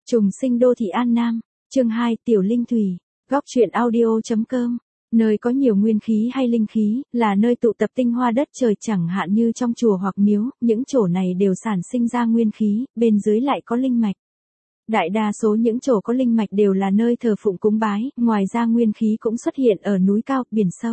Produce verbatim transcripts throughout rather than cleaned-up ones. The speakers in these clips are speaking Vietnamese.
Trùng sinh đô thị An Nam, chương hai, Tiểu Linh Thủy, góc truyện audio.com. Nơi có nhiều nguyên khí hay linh khí, là nơi tụ tập tinh hoa đất trời, chẳng hạn như trong chùa hoặc miếu, những chỗ này đều sản sinh ra nguyên khí, bên dưới lại có linh mạch. Đại đa số những chỗ có linh mạch đều là nơi thờ phụng cúng bái, ngoài ra nguyên khí cũng xuất hiện ở núi cao, biển sâu.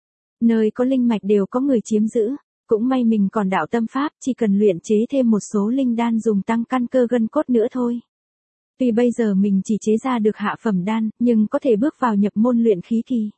Nơi có linh mạch đều có người chiếm giữ, cũng may mình còn đạo tâm pháp, chỉ cần luyện chế thêm một số linh đan dùng tăng căn cơ gân cốt nữa thôi. Tuy bây giờ mình chỉ chế ra được hạ phẩm đan, nhưng có thể bước vào nhập môn luyện khí kỳ.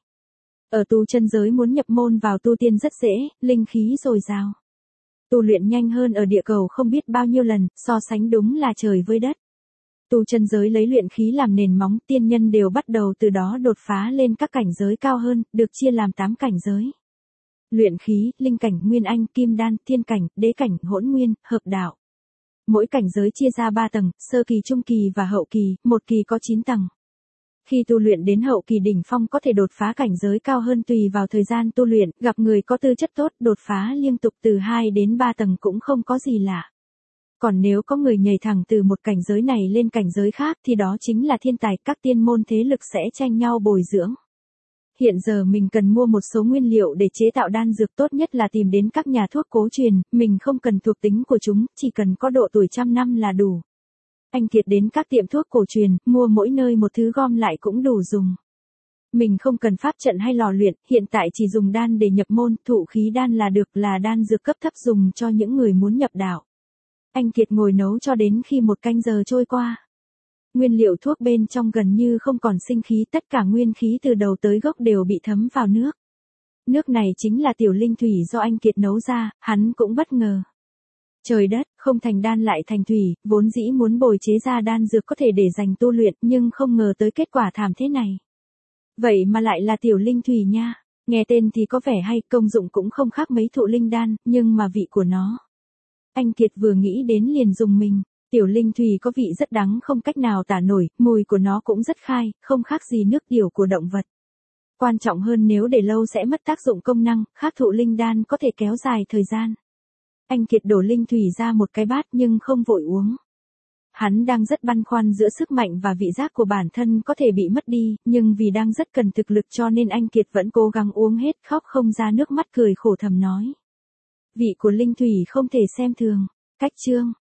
Ở tu chân giới muốn nhập môn vào tu tiên rất dễ, linh khí dồi dào. Tu luyện nhanh hơn ở địa cầu không biết bao nhiêu lần, so sánh đúng là trời với đất. Tu chân giới lấy luyện khí làm nền móng, tiên nhân đều bắt đầu từ đó đột phá lên các cảnh giới cao hơn, được chia làm tám cảnh giới. Luyện khí, linh cảnh, nguyên anh, kim đan, thiên cảnh, đế cảnh, hỗn nguyên, hợp đạo. Mỗi cảnh giới chia ra ba tầng, sơ kỳ, trung kỳ và hậu kỳ, một kỳ có chín tầng. Khi tu luyện đến hậu kỳ đỉnh phong có thể đột phá cảnh giới cao hơn tùy vào thời gian tu luyện, gặp người có tư chất tốt, đột phá liên tục từ hai đến ba tầng cũng không có gì lạ. Còn nếu có người nhảy thẳng từ một cảnh giới này lên cảnh giới khác thì đó chính là thiên tài, các tiên môn thế lực sẽ tranh nhau bồi dưỡng. Hiện giờ mình cần mua một số nguyên liệu để chế tạo đan dược, tốt nhất là tìm đến các nhà thuốc cố truyền, mình không cần thuộc tính của chúng, chỉ cần có độ tuổi trăm năm là đủ. Anh Kiệt đến các tiệm thuốc cổ truyền, mua mỗi nơi một thứ gom lại cũng đủ dùng. Mình không cần pháp trận hay lò luyện, hiện tại chỉ dùng đan để nhập môn, thụ khí đan là được, là đan dược cấp thấp dùng cho những người muốn nhập đạo. Anh Kiệt ngồi nấu cho đến khi một canh giờ trôi qua. Nguyên liệu thuốc bên trong gần như không còn sinh khí, tất cả nguyên khí từ đầu tới gốc đều bị thấm vào nước. Nước này chính là tiểu linh thủy do anh Kiệt nấu ra, hắn cũng bất ngờ. Trời đất, không thành đan lại thành thủy, vốn dĩ muốn bồi chế ra đan dược có thể để dành tu luyện, nhưng không ngờ tới kết quả thảm thế này. Vậy mà lại là tiểu linh thủy nha, nghe tên thì có vẻ hay, công dụng cũng không khác mấy thụ linh đan, nhưng mà vị của nó. Anh Kiệt vừa nghĩ đến liền dùng mình. Tiểu linh thủy có vị rất đắng không cách nào tả nổi, mùi của nó cũng rất khai, không khác gì nước tiểu của động vật. Quan trọng hơn nếu để lâu sẽ mất tác dụng công năng, khác thụ linh đan có thể kéo dài thời gian. Anh Kiệt đổ linh thủy ra một cái bát nhưng không vội uống. Hắn đang rất băn khoăn giữa sức mạnh và vị giác của bản thân có thể bị mất đi, nhưng vì đang rất cần thực lực cho nên anh Kiệt vẫn cố gắng uống hết, khóc không ra nước mắt, cười khổ thầm nói. Vị của linh thủy không thể xem thường. Cách chương